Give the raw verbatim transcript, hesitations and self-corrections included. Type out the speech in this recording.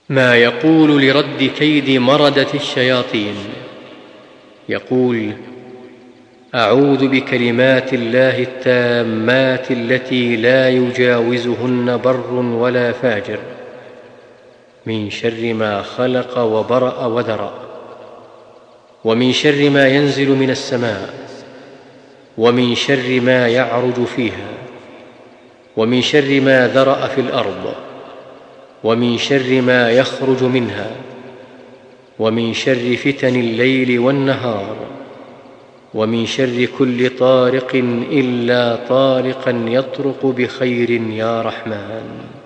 ما يقول لرد كيد مردة الشياطين. يقول: أعوذ بكلمات الله التامات التي لا يجاوزهن بر ولا فاجر من شر ما خلق وبرأ وذرأ، ومن شر ما ينزل من السماء، ومن شر ما يعرج فيها، ومن شر ما ذرأ في الأرض، ومن شر ما يخرج منها، ومن شر فتن الليل والنهار، ومن شر كل طارق إلا طارقا يطرق بخير يا رحمن.